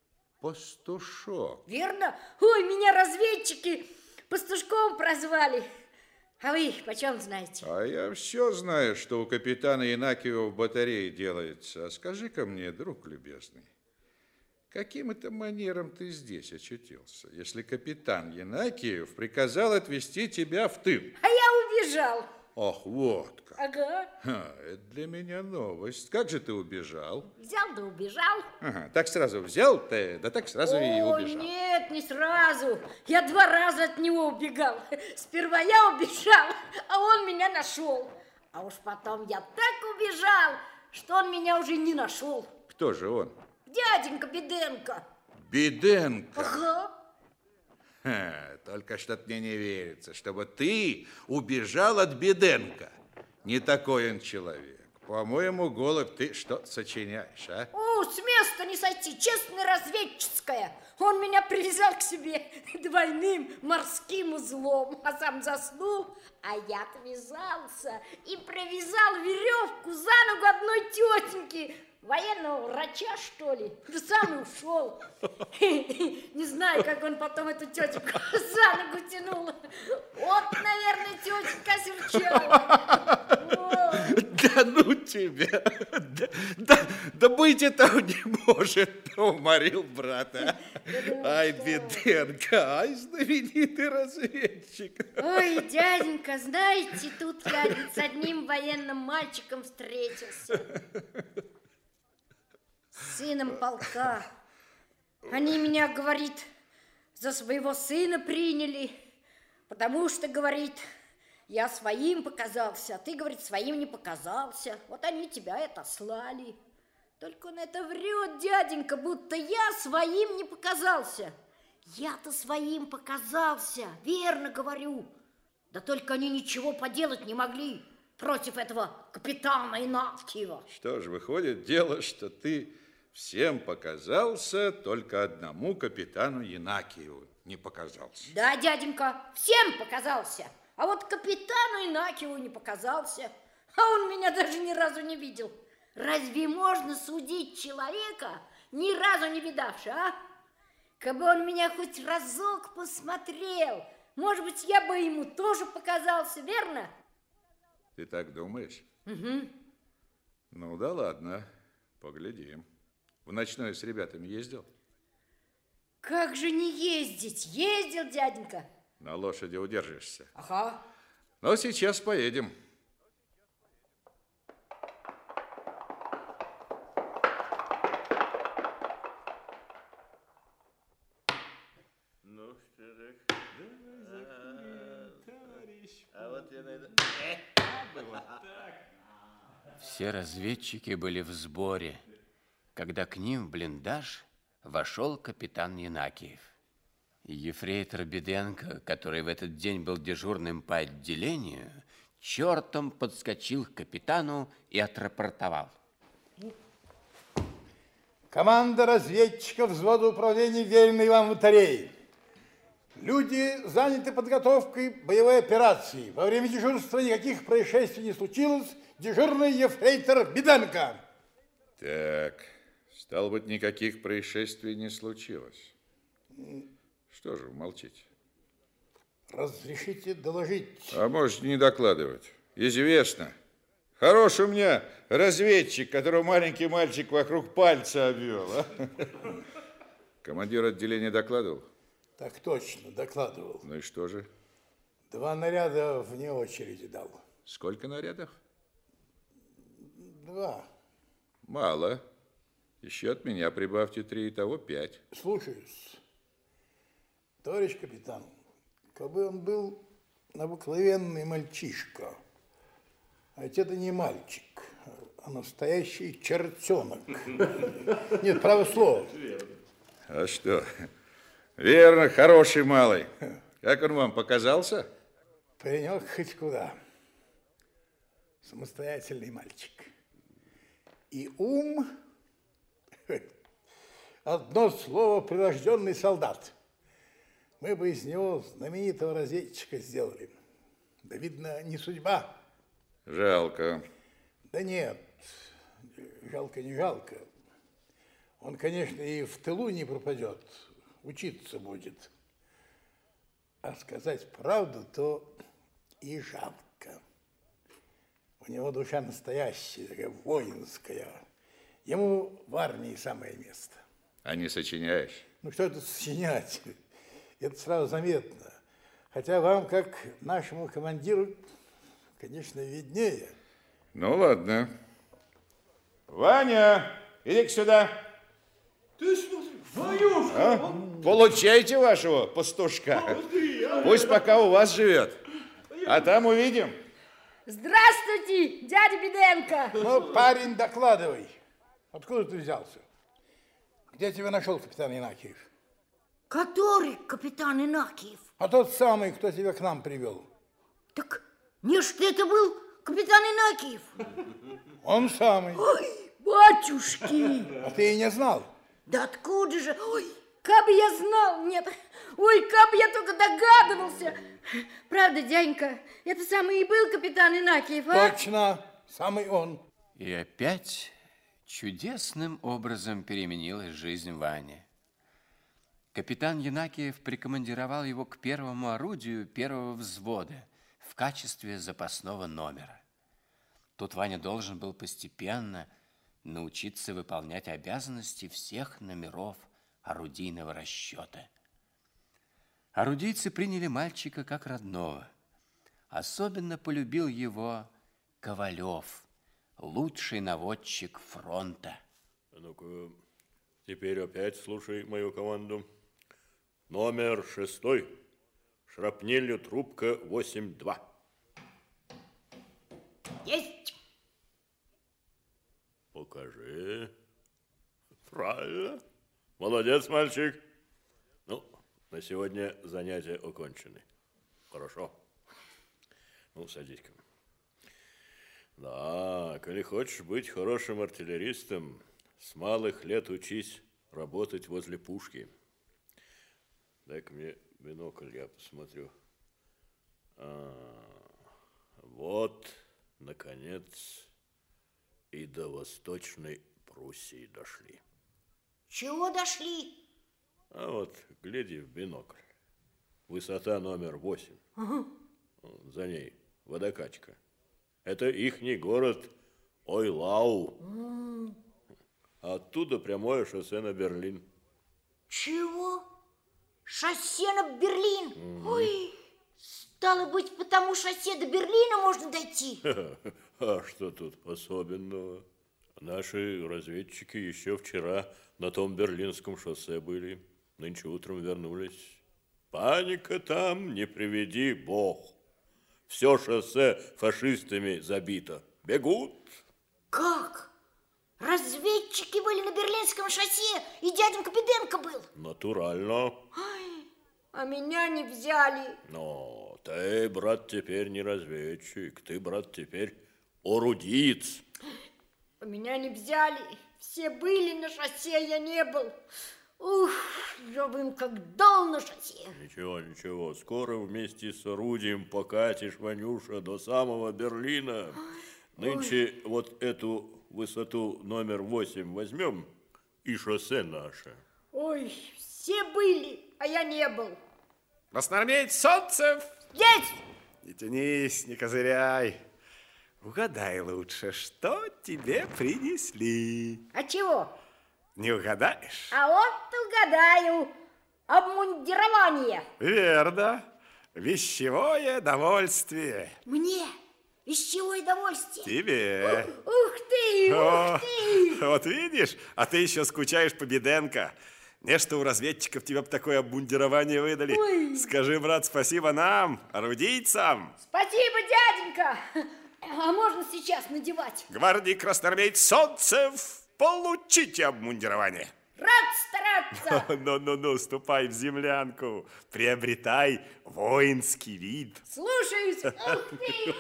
B: Пастушок.
C: Верно? Ой, меня разведчики пастушком прозвали. А вы почем знаете?
B: А я все знаю, что у капитана Инакиева в батарее делается. А скажи-ка мне, друг любезный, каким это манером ты здесь очутился, если капитан Инакиев приказал отвезти тебя в тыл?
C: А я убежал.
B: Ах, вот как.
C: Ага.
B: Это для меня новость. Как же ты убежал?
C: Взял да убежал.
B: Ага, так сразу взял, да так сразу и убежал.
C: Нет, не сразу. Я 2 раза от него убегал. Сперва я убежал, а он меня нашел. А уж потом я так убежал, что он меня уже не нашел.
B: Кто же он?
C: Дяденька Беденко.
B: Беденко?
C: Ага.
B: Только что-то мне не верится, чтобы ты убежал от Беденко. Не такой он человек. По-моему, голубь, ты что-то сочиняешь, а?
C: О, с места не сойти, честно разведческая. Он меня привязал к себе двойным морским узлом, а сам заснул, а я отвязался и привязал веревку за ногу одной тетеньки, военного врача, что ли, да сам и ушел. Не знаю, как он потом эту тетеньку за ногу тянул. Вот, наверное, тетенька серчала.
B: Да ну тебя! Да быть этого не может, уморил брата. Ай, Беденко, ай, знаменитый разведчик.
C: Ой, дяденька, знаете, тут я с одним военным мальчиком встретился. Сыном полка. Они меня, говорит, за своего сына приняли, потому что, говорит, я своим показался, а ты, говорит, своим не показался. Вот они тебя и отослали. Только он это врет, дяденька, будто я своим не показался. Я-то своим показался, верно говорю. Да только они ничего поделать не могли против этого капитана Инакиева.
B: Что ж, выходит дело, что ты всем показался, только одному капитану Янакиеву не показался.
C: Да, дяденька, всем показался. А вот капитану Инакиеву не показался. А он меня даже ни разу не видел. Разве можно судить человека, ни разу не видавшего, а? Кабы он меня хоть разок посмотрел, может быть, я бы ему тоже показался, верно?
B: Ты так думаешь?
C: Угу.
B: Ну да ладно, поглядим. В ночное с ребятами ездил?
C: Как же не ездить? Ездил, дяденька.
B: На лошади удержишься.
C: Ага.
B: Но сейчас поедем.
H: Ну, что так? А вот я найду.
A: Все разведчики были в сборе, когда к ним в блиндаж вошел капитан Янакиев. Ефрейтор Беденко, который в этот день был дежурным по отделению, чертом подскочил к капитану и отрапортовал.
I: Команда разведчиков взвода управления веренной вам батареи. Люди заняты подготовкой боевой операции. Во время дежурства никаких происшествий не случилось. Дежурный ефрейтор Беденко.
B: Так, стало быть, никаких происшествий не случилось. Что же вы молчите?
I: Разрешите доложить?
B: А можете не докладывать. Известно. Хороший у меня разведчик, которого маленький мальчик вокруг пальца обвел. А? Командир отделения докладывал?
I: Так точно, докладывал.
B: Ну и что же?
I: 2 наряда вне очереди дал.
B: Сколько нарядов?
I: 2.
B: Мало. Еще от меня прибавьте 3, итого 5.
I: Слушаюсь. Товарищ капитан, кабы он был обыкновенный мальчишка, а ведь это не мальчик, а настоящий чертенок. Нет, право слово.
B: А что? Верно, хороший малый. Как он вам показался?
I: Паренек хоть куда. Самостоятельный мальчик. И ум, одно слово, прирожденный солдат. Мы бы из него знаменитого разведчика сделали. Да, видно, не судьба.
B: Жалко.
I: Да нет, жалко не жалко. Он, конечно, и в тылу не пропадет, учиться будет. А сказать правду, то и жалко. У него душа настоящая, такая воинская. Ему в армии самое место.
B: А не сочиняешь?
I: Ну, что это сочинять? Это сразу заметно. Хотя вам, как нашему командиру, конечно, виднее.
B: Ну, ладно. Ваня, иди сюда.
F: Ты смотри, Ванюшка!
B: А? Получайте вашего пастушка. Пусть пока у вас живет. А там увидим.
C: Здравствуйте, дядя Беденко.
I: Ну, парень, докладывай. Откуда ты взялся? Где тебя нашел капитан Янакиев?
C: Который капитан Инакиев?
I: А тот самый, кто тебя к нам привел.
C: Так не что это был капитан Инакиев?
I: Он самый.
C: Ой, батюшки!
I: А ты и не знал?
C: Да откуда же? Ой, как бы я знал, нет. Ой, как бы я только догадывался. Правда, дяденька, это самый и был капитан Инакиев, а?
I: Точно, самый он.
A: И опять чудесным образом переменилась жизнь Вани. Капитан Янакиев прикомандировал его к первому орудию первого взвода в качестве запасного номера. Тут Ваня должен был постепенно научиться выполнять обязанности всех номеров орудийного расчета. Орудийцы приняли мальчика как родного. Особенно полюбил его Ковалев, лучший наводчик фронта.
H: А ну-ка, теперь опять слушай мою команду. Номер 6. Шрапнелью трубка 8-2.
C: Есть!
H: Покажи. Правильно. Молодец, мальчик. Ну, На сегодня занятия окончены. Хорошо. Ну, садись-ка. Да, коли хочешь быть хорошим артиллеристом, с малых лет учись работать возле пушки. Дай-ка мне бинокль, я посмотрю. Вот, наконец, и до Восточной Пруссии дошли.
C: Чего дошли?
H: А вот, гляди в бинокль. Высота номер 8.
C: Ага.
H: За ней водокачка. Это ихний город Ойлау. Оттуда прямое шоссе на Берлин.
C: Чего? Шоссе на Берлин? Ой, стало быть, по тому шоссе до Берлина можно дойти?
H: А что тут особенного? Наши разведчики еще вчера на том Берлинском шоссе были. Нынче утром вернулись. Паника там, не приведи Бог. Все шоссе фашистами забито. Бегут.
C: Как? Разведчики были на Берлинском шоссе, и дяденька Беденко был?
H: Натурально.
C: Ой, а меня не взяли.
H: Но ты, брат, теперь не разведчик. Ты, брат, теперь орудиец.
C: А меня не взяли. Все были на шоссе, а я не был. Ух, я бы им как дал на шоссе.
H: Ничего, ничего. Скоро вместе с орудием покатишь, Ванюша, до самого Берлина. Нынче вот эту высоту номер 8 возьмем, и шоссе наше.
C: Ой, все были, а я не был.
K: Красноармеец Солнцев!
C: Есть!
K: Не тянись, не козыряй. Угадай лучше, что тебе принесли.
C: А чего?
K: Не угадаешь?
C: А вот угадаю. Обмундирование.
K: Верно. Вещевое довольствие.
C: Мне? Вещевое довольствие?
K: Тебе.
C: Ух ты, ух ты.
K: Вот видишь, а ты еще скучаешь по Беденко. Не, что у разведчиков тебе бы такое обмундирование выдали.
C: Ой.
K: Скажи, брат, спасибо нам, орудийцам.
C: Спасибо, дяденька. А можно сейчас надевать?
K: Гвардии красноармеец Солнцев, получите обмундирование.
C: Рад стараться.
K: Ну, ступай в землянку, приобретай воинский вид.
C: Слушаюсь. Ух ты.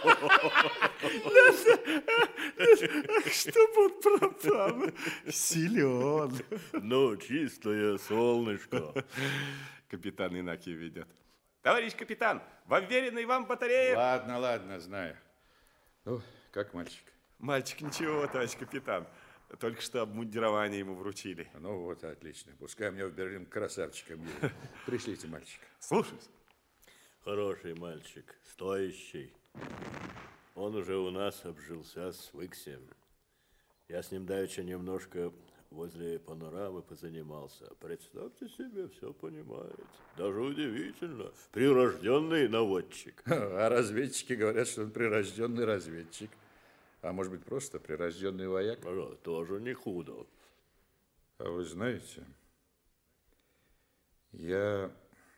K: Чтоб он пропал. Силен.
H: Ну, чистое солнышко.
K: Капитан Иннокий ведет. Товарищ капитан, в уверенной вам батарее...
B: Ладно, знаю. Ну, как мальчик?
K: Мальчик ничего, товарищ капитан. Только что обмундирование ему вручили.
B: Ну вот, отлично. Пускай мне в Берлин красавчиком едет. Пришлите мальчика.
K: Слушаюсь.
H: Хороший мальчик, стоящий. Он уже у нас обжился, свыкся. Я с ним давеча немножко возле панорамы позанимался. Представьте себе, все понимает. Даже удивительно. Прирожденный наводчик.
B: А разведчики говорят, что он прирожденный разведчик. А может быть, просто прирожденный вояк?
H: Тоже не худо.
B: А вы знаете, я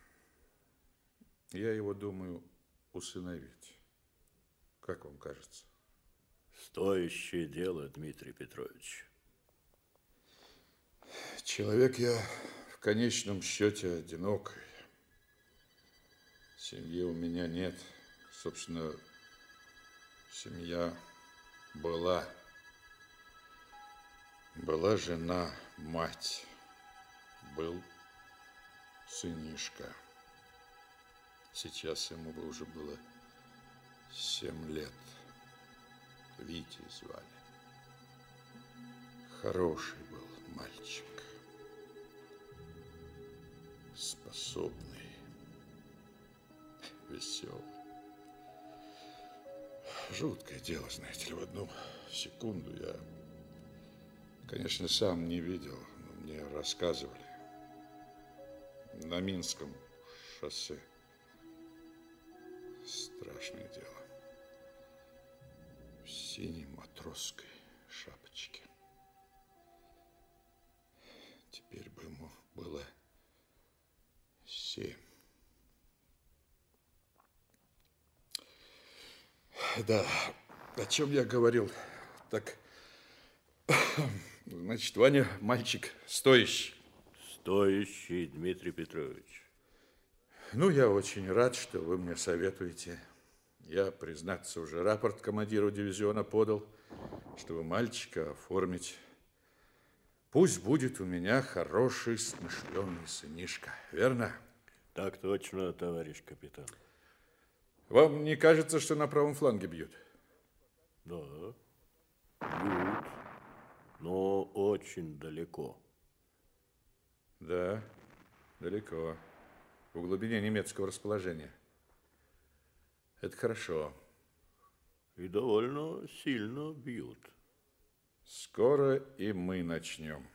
B: его думаю усыновить. Как вам кажется?
H: Стоящее дело, Дмитрий Петрович.
B: Человек я в конечном счете одинокий. Семьи у меня нет. Собственно, семья была. Была жена, мать. Был сынишка. Сейчас ему бы уже было 7 лет. Витей звали. Хороший был мальчик. Способный. Веселый. Жуткое дело, знаете ли, в одну секунду я, конечно, сам не видел, но мне рассказывали. На Минском шоссе. Страшное дело. В синей матросской шапочке. Теперь бы ему было 7. Да, о чем я говорил? Так, значит, Ваня мальчик стоящий.
H: Стоящий, Дмитрий Петрович.
B: Ну, я очень рад, что вы мне советуете. Я, признаться, уже рапорт командиру дивизиона подал, чтобы мальчика оформить. Пусть будет у меня хороший, смышленый сынишка. Верно?
H: Так точно, товарищ капитан.
B: Вам не кажется, что на правом фланге бьют?
H: Да, бьют, но очень далеко.
B: Да, далеко. В глубине немецкого расположения. Это хорошо.
H: И довольно сильно бьют.
B: Скоро и мы начнем.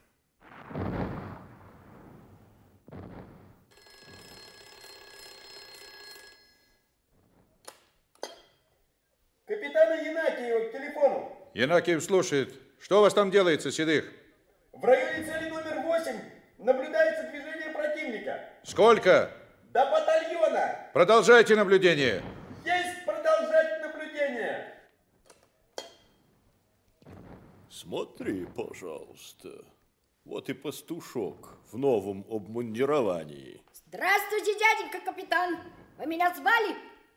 D: Капитана Янакиева к телефону.
B: Янакиев слушает. Что у вас там делается, Седых?
D: В районе цели номер 8 наблюдается движение противника.
B: Сколько?
D: До батальона.
B: Продолжайте наблюдение.
D: Есть продолжать наблюдение.
H: Смотри, пожалуйста. Вот и пастушок в новом обмундировании.
C: Здравствуйте, дяденька капитан. Вы меня звали?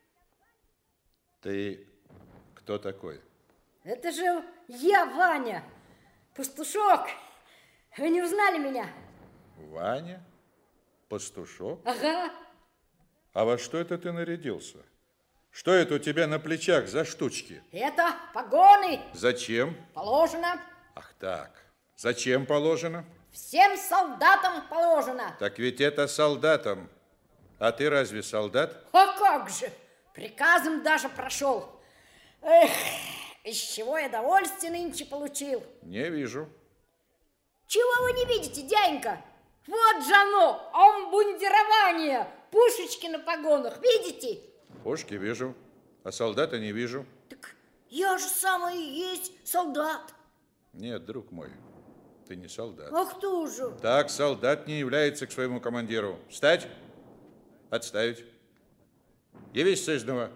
B: Ты кто такой?
C: Это же я, Ваня. Пастушок. Вы не узнали меня?
B: Ваня? Пастушок?
C: Ага.
B: А во что это ты нарядился? Что это у тебя на плечах за штучки?
C: Это погоны.
B: Зачем?
C: Положено.
B: Ах так. Зачем положено?
C: Всем солдатам положено.
B: Так ведь это солдатам. А ты разве солдат?
C: А как же? Приказом даже прошел. Эх, из чего я довольствие нынче получил.
B: Не вижу.
C: Чего вы не видите, дяденька? Вот же оно, обмундирование, пушечки на погонах, видите?
B: Пушки вижу, а солдата не вижу.
C: Так я же самый и есть солдат.
B: Нет, друг мой, ты не солдат.
C: А кто же?
B: Так солдат не является к своему командиру. Встать, отставить. Явись сызнова.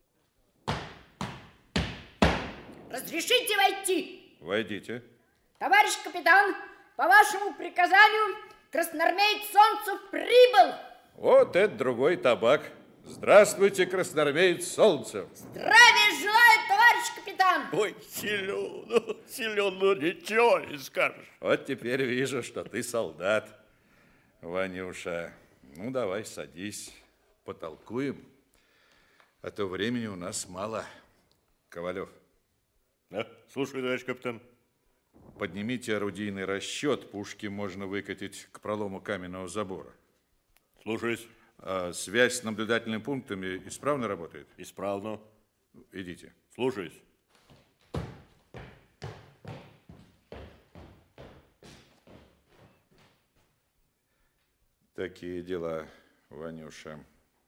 C: Разрешите войти?
B: Войдите.
C: Товарищ капитан, по вашему приказанию красноармеец Солнцев прибыл.
B: Вот это другой табак. Здравствуйте, красноармеец Солнцев.
C: Здравия желаю, товарищ капитан.
H: Ой, силен, ну ничего не скажешь.
B: Вот теперь вижу, что ты солдат, Ванюша. Ну, давай, садись, потолкуем. А то времени у нас мало. Ковалев.
H: Да, слушаю, товарищ капитан.
B: Поднимите орудийный расчет. Пушки можно выкатить к пролому каменного забора.
H: Слушаюсь.
B: А связь с наблюдательными пунктами исправно работает?
H: Исправно.
B: Идите.
H: Слушаюсь.
B: Такие дела, Ванюша.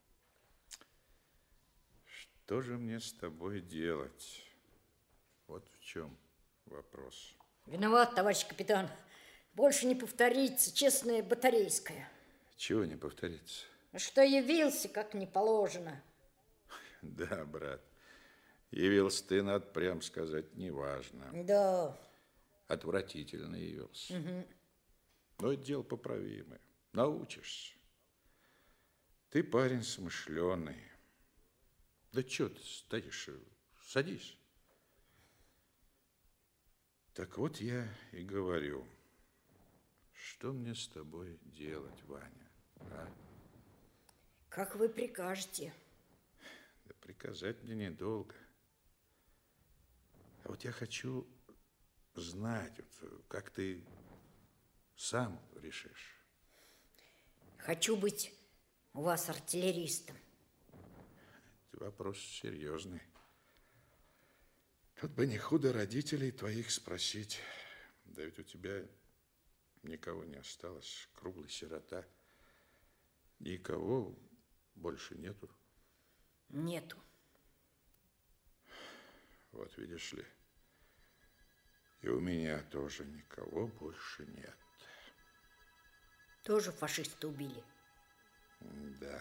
B: Что же мне с тобой делать? Вот в чем вопрос.
C: Виноват, товарищ капитан. Больше не повторится честное батарейское.
B: Чего не повторится?
C: Что явился, как не положено.
B: Да, брат. Явился ты, надо прям сказать, неважно.
C: Да.
B: Отвратительно явился.
C: Угу.
B: Но это дело поправимое. Научишься. Ты парень смышленый. Да что ты стоишь? Садись. Так вот я и говорю, что мне с тобой делать, Ваня, а?
C: Как вы прикажете.
B: Да приказать мне недолго. А вот я хочу знать, вот, как ты сам решишь.
C: Хочу быть у вас артиллеристом.
B: Это вопрос серьезный. Тут бы не худо родителей твоих спросить. Да ведь у тебя никого не осталось, круглый сирота. Никого больше нету.
C: Нету.
B: Вот видишь ли, и у меня тоже никого больше нет.
C: Тоже фашисты убили?
B: Да,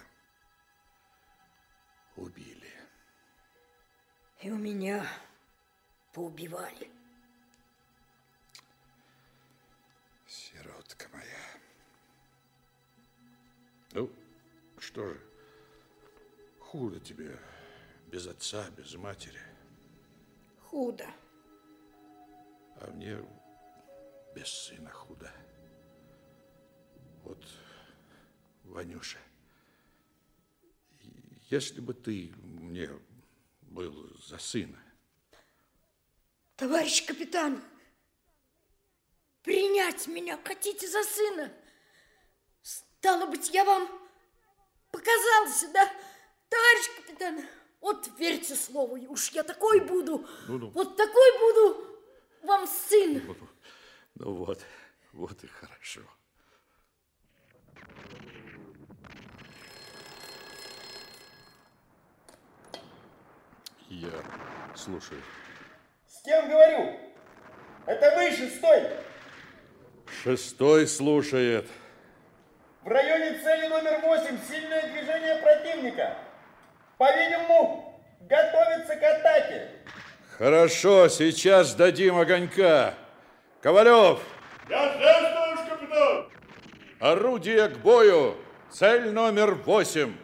B: убили.
C: И у меня поубивали.
B: Сиротка моя. Ну, что же, Худо тебе без отца, без матери.
C: Худо.
B: А мне без сына худо. Вот, Ванюша, если бы ты мне был за сына.
C: Товарищ капитан, принять меня хотите за сына? Стало быть, я вам показался, да? Товарищ капитан, вот верьте слову, уж я такой буду, вот такой буду вам сын.
B: Ну вот, вот и хорошо. Я слушаю.
D: С кем говорю? Это вы, шестой?
B: Шестой слушает.
D: В районе цели номер 8 сильное движение противника. По-видимому, готовится к атаке.
B: Хорошо, сейчас дадим огонька. Ковалев!
H: Я здесь, товарищ капитан!
B: Орудие к бою. Цель номер 8.